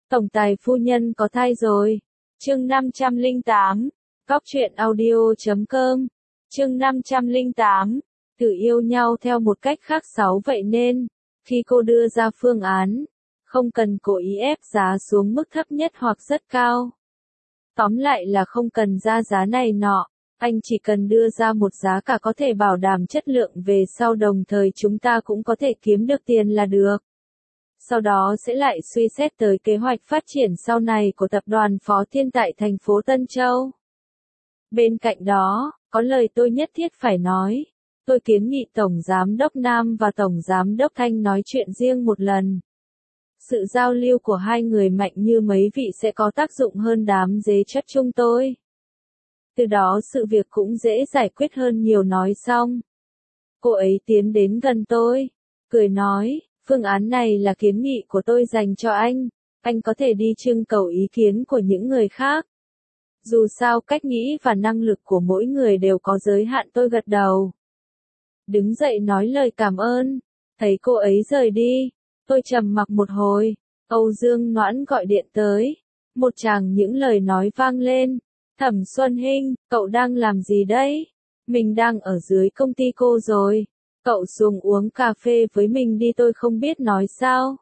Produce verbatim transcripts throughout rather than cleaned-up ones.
Tổng tài phu nhân có thai rồi. Chương năm trăm lẻ tám. Cóc truyện audio chấm com. Chương năm trăm lẻ tám. Tự yêu nhau theo một cách khác sáu vậy nên, khi cô đưa ra phương án, không cần cố ý ép giá xuống mức thấp nhất hoặc rất cao. Tóm lại là không cần ra giá này nọ, anh chỉ cần đưa ra một giá cả có thể bảo đảm chất lượng về sau đồng thời chúng ta cũng có thể kiếm được tiền là được. Sau đó sẽ lại suy xét tới kế hoạch phát triển sau này của tập đoàn Phó Thiên tại thành phố Tân Châu. Bên cạnh đó, có lời tôi nhất thiết phải nói. Tôi kiến nghị Tổng Giám đốc Nam và Tổng Giám đốc Thanh nói chuyện riêng một lần. Sự giao lưu của hai người mạnh như mấy vị sẽ có tác dụng hơn đám dế chất chúng tôi. Từ đó sự việc cũng dễ giải quyết hơn nhiều. Nói xong, cô ấy tiến đến gần tôi, cười nói, phương án này là kiến nghị của tôi dành cho anh, anh có thể đi trưng cầu ý kiến của những người khác. Dù sao cách nghĩ và năng lực của mỗi người đều có giới hạn. Tôi gật đầu. Đứng dậy nói lời cảm ơn, thấy cô ấy rời đi, tôi trầm mặc một hồi, Âu Dương Noãn gọi điện tới, một tràng những lời nói vang lên, Thẩm Xuân Hinh, cậu đang làm gì đấy? Mình đang ở dưới công ty cô rồi, cậu xuống uống cà phê với mình đi. Tôi không biết nói sao.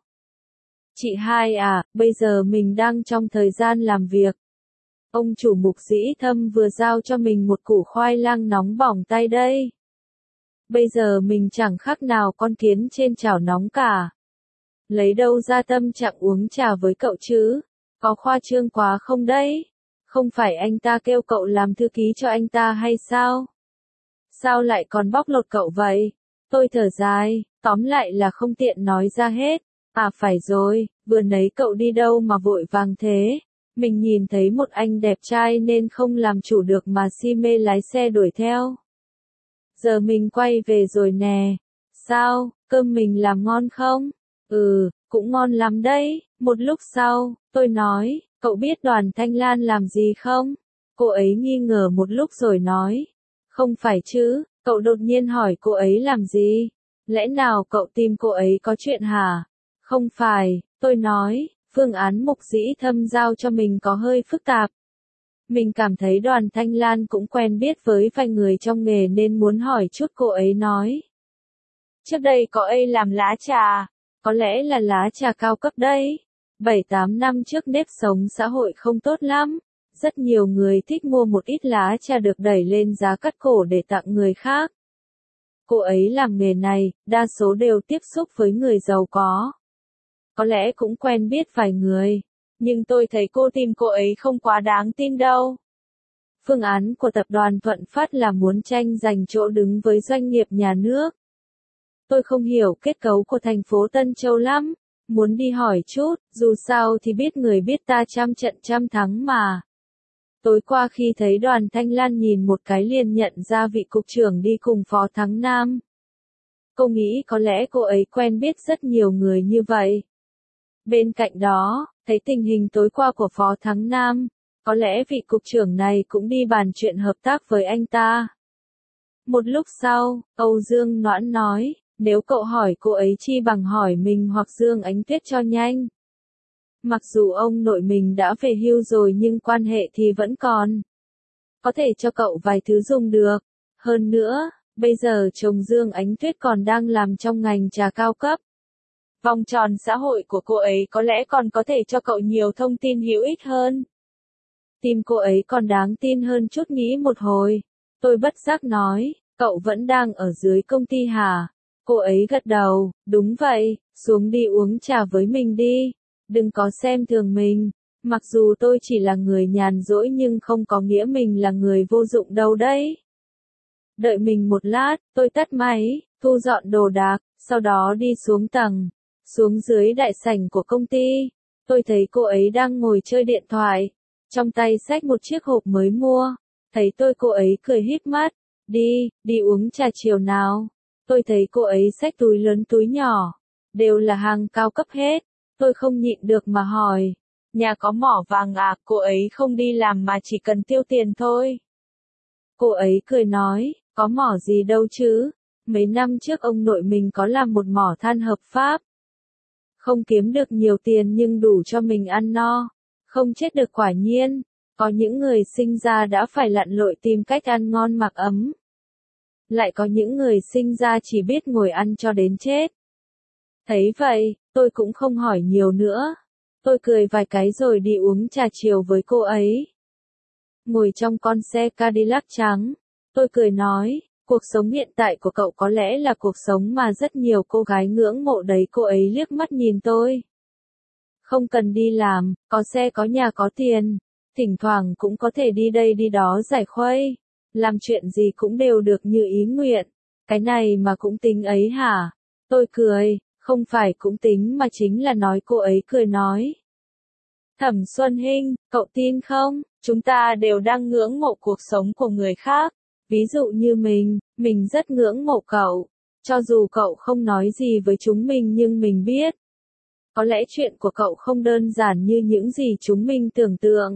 Chị hai à, bây giờ mình đang trong thời gian làm việc. Ông chủ Mục Dĩ Thâm vừa giao cho mình một củ khoai lang nóng bỏng tay đây. Bây giờ mình chẳng khác nào con kiến trên chảo nóng cả. Lấy đâu ra tâm trạng uống trà với cậu chứ? Có khoa trương quá không đấy? Không phải anh ta kêu cậu làm thư ký cho anh ta hay sao? Sao lại còn bóc lột cậu vậy? Tôi thở dài, tóm lại là không tiện nói ra hết. À phải rồi, vừa nãy cậu đi đâu mà vội vàng thế? Mình nhìn thấy một anh đẹp trai nên không làm chủ được mà si mê lái xe đuổi theo. Giờ mình quay về rồi nè. Sao, cơm mình làm ngon không? Ừ, cũng ngon lắm đấy. Một lúc sau, tôi nói, cậu biết Đoàn Thanh Lan làm gì không? Cô ấy nghi ngờ một lúc rồi nói, không phải chứ, cậu đột nhiên hỏi cô ấy làm gì? Lẽ nào cậu tìm cô ấy có chuyện hả? Không phải, tôi nói, phương án Mục Dĩ Thâm giao cho mình có hơi phức tạp. Mình cảm thấy Đoàn Thanh Lan cũng quen biết với vài người trong nghề nên muốn hỏi chút. Cô ấy nói, trước đây có ấy làm lá trà, có lẽ là lá trà cao cấp đấy. bảy tám năm trước nếp sống xã hội không tốt lắm, rất nhiều người thích mua một ít lá trà được đẩy lên giá cắt cổ để tặng người khác. Cô ấy làm nghề này, đa số đều tiếp xúc với người giàu có. Có lẽ cũng quen biết vài người, nhưng tôi thấy cô tìm cô ấy không quá đáng tin đâu. Phương án của tập đoàn Thuận Phát là muốn tranh giành chỗ đứng với doanh nghiệp nhà nước. Tôi không hiểu kết cấu của thành phố Tân Châu lắm, muốn đi hỏi chút, dù sao thì biết người biết ta trăm trận trăm thắng mà. Tối qua khi thấy Đoàn Thanh Lan nhìn một cái liền nhận ra vị cục trưởng đi cùng Phó Thắng Nam. Cô nghĩ có lẽ cô ấy quen biết rất nhiều người như vậy. Bên cạnh đó, thấy tình hình tối qua của Phó Thắng Nam, có lẽ vị cục trưởng này cũng đi bàn chuyện hợp tác với anh ta. Một lúc sau, Âu Dương Noãn nói, nếu cậu hỏi cô ấy chi bằng hỏi mình hoặc Dương Ánh Tuyết cho nhanh. Mặc dù ông nội mình đã về hưu rồi nhưng quan hệ thì vẫn còn. Có thể cho cậu vài thứ dùng được. Hơn nữa, bây giờ chồng Dương Ánh Tuyết còn đang làm trong ngành trà cao cấp. Vòng tròn xã hội của cô ấy có lẽ còn có thể cho cậu nhiều thông tin hữu ích hơn. Tim cô ấy còn đáng tin hơn chút. Nghĩ một hồi, tôi bất giác nói, cậu vẫn đang ở dưới công ty hả? Cô ấy gật đầu, đúng vậy, xuống đi uống trà với mình đi, đừng có xem thường mình, mặc dù tôi chỉ là người nhàn rỗi nhưng không có nghĩa mình là người vô dụng đâu đấy. Đợi mình một lát, tôi tắt máy, thu dọn đồ đạc, sau đó đi xuống tầng, xuống dưới đại sảnh của công ty, tôi thấy cô ấy đang ngồi chơi điện thoại, trong tay xách một chiếc hộp mới mua, thấy tôi cô ấy cười híp mắt, đi, đi uống trà chiều nào. Tôi thấy cô ấy xách túi lớn túi nhỏ, đều là hàng cao cấp hết, tôi không nhịn được mà hỏi, nhà có mỏ vàng à? Cô ấy không đi làm mà chỉ cần tiêu tiền thôi. Cô ấy cười nói, có mỏ gì đâu chứ, mấy năm trước ông nội mình có làm một mỏ than hợp pháp. Không kiếm được nhiều tiền nhưng đủ cho mình ăn no. Không chết được quả nhiên. Có những người sinh ra đã phải lặn lội tìm cách ăn ngon mặc ấm. Lại có những người sinh ra chỉ biết ngồi ăn cho đến chết. Thấy vậy, tôi cũng không hỏi nhiều nữa. Tôi cười vài cái rồi đi uống trà chiều với cô ấy. Ngồi trong con xe Cadillac trắng, tôi cười nói, cuộc sống hiện tại của cậu có lẽ là cuộc sống mà rất nhiều cô gái ngưỡng mộ đấy. Cô ấy liếc mắt nhìn tôi. Không cần đi làm, có xe có nhà có tiền, thỉnh thoảng cũng có thể đi đây đi đó giải khuây, làm chuyện gì cũng đều được như ý nguyện. Cái này mà cũng tính ấy hả? Tôi cười, không phải cũng tính mà chính là nói. Cô ấy cười nói. Thẩm Xuân Hinh, cậu tin không? Chúng ta đều đang ngưỡng mộ cuộc sống của người khác. Ví dụ như mình, mình rất ngưỡng mộ cậu. Cho dù cậu không nói gì với chúng mình nhưng mình biết. Có lẽ chuyện của cậu không đơn giản như những gì chúng mình tưởng tượng.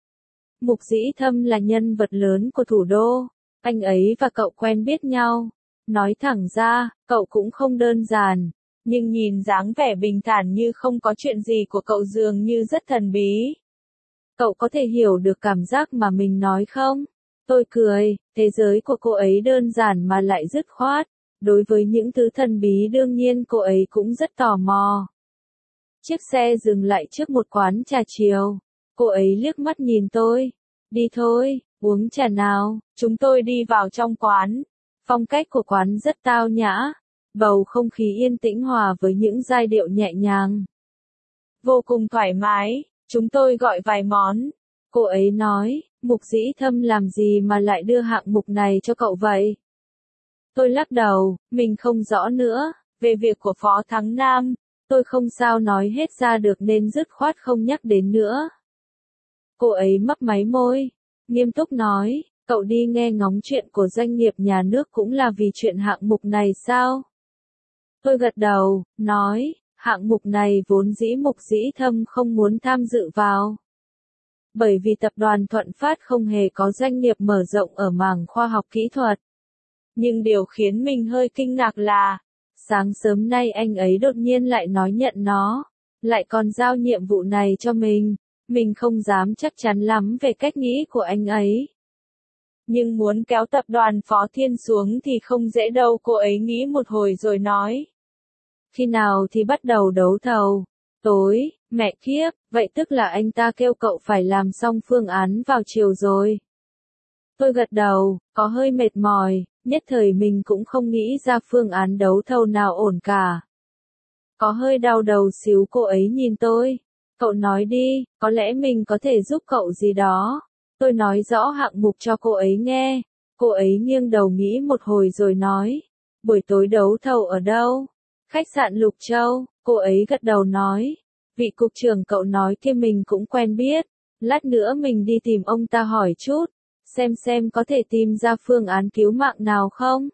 Mục Dĩ Thâm là nhân vật lớn của thủ đô. Anh ấy và cậu quen biết nhau. Nói thẳng ra, cậu cũng không đơn giản. Nhưng nhìn dáng vẻ bình thản như không có chuyện gì của cậu dường như rất thần bí. Cậu có thể hiểu được cảm giác mà mình nói không? Tôi cười, thế giới của cô ấy đơn giản mà lại dứt khoát. Đối với những thứ thần bí đương nhiên cô ấy cũng rất tò mò. Chiếc xe dừng lại trước một quán trà chiều. Cô ấy liếc mắt nhìn tôi. Đi thôi, uống trà nào. Chúng tôi đi vào trong quán. Phong cách của quán rất tao nhã. Bầu không khí yên tĩnh hòa với những giai điệu nhẹ nhàng. Vô cùng thoải mái, chúng tôi gọi vài món. Cô ấy nói, Mục Dĩ Thâm làm gì mà lại đưa hạng mục này cho cậu vậy? Tôi lắc đầu, mình không rõ nữa. Về việc của Phó Thắng Nam, tôi không sao nói hết ra được nên dứt khoát không nhắc đến nữa. Cô ấy mấp máy môi, nghiêm túc nói, cậu đi nghe ngóng chuyện của doanh nghiệp nhà nước cũng là vì chuyện hạng mục này sao? Tôi gật đầu, nói, hạng mục này vốn dĩ Mục Dĩ Thâm không muốn tham dự vào. Bởi vì tập đoàn Thuận Phát không hề có doanh nghiệp mở rộng ở mảng khoa học kỹ thuật. Nhưng điều khiến mình hơi kinh ngạc là, sáng sớm nay anh ấy đột nhiên lại nói nhận nó, lại còn giao nhiệm vụ này cho mình. Mình không dám chắc chắn lắm về cách nghĩ của anh ấy. Nhưng muốn kéo tập đoàn Phó Thiên xuống thì không dễ đâu. Cô ấy nghĩ một hồi rồi nói. Khi nào thì bắt đầu đấu thầu? Tối, mẹ kiếp, vậy tức là anh ta kêu cậu phải làm xong phương án vào chiều rồi. Tôi gật đầu, có hơi mệt mỏi, nhất thời mình cũng không nghĩ ra phương án đấu thầu nào ổn cả. Có hơi đau đầu xíu. Cô ấy nhìn tôi. Cậu nói đi, có lẽ mình có thể giúp cậu gì đó. Tôi nói rõ hạng mục cho cô ấy nghe. Cô ấy nghiêng đầu nghĩ một hồi rồi nói. Buổi tối đấu thầu ở đâu? Khách sạn Lục Châu. Cô ấy gật đầu nói. Vị cục trưởng cậu nói kia mình cũng quen biết. Lát nữa mình đi tìm ông ta hỏi chút. Xem xem có thể tìm ra phương án cứu mạng nào không?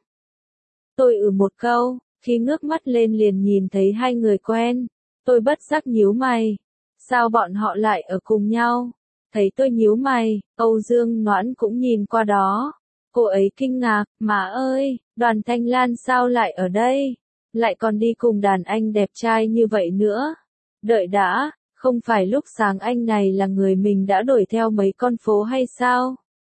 Tôi ừ một câu. Khi ngước mắt lên liền nhìn thấy hai người quen. Tôi bất giác nhíu mày. Sao bọn họ lại ở cùng nhau? Thấy tôi nhíu mày, Âu Dương Noãn cũng nhìn qua đó. Cô ấy kinh ngạc, má ơi, Đoàn Thanh Lan sao lại ở đây? Lại còn đi cùng đàn anh đẹp trai như vậy nữa. Đợi đã, không phải lúc sáng anh này là người mình đã đuổi theo mấy con phố hay sao?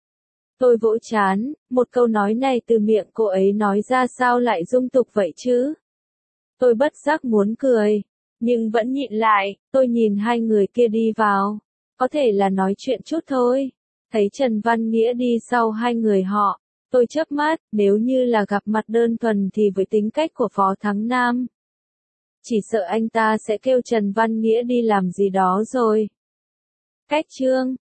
Tôi vỗ chán, một câu nói này từ miệng cô ấy nói ra sao lại dung tục vậy chứ? Tôi bất giác muốn cười. Nhưng vẫn nhịn lại, tôi nhìn hai người kia đi vào. Có thể là nói chuyện chút thôi. Thấy Trần Văn Nghĩa đi sau hai người họ. Tôi chớp mắt, nếu như là gặp mặt đơn thuần thì với tính cách của Phó Thắng Nam. Chỉ sợ anh ta sẽ kêu Trần Văn Nghĩa đi làm gì đó rồi. Cách chương.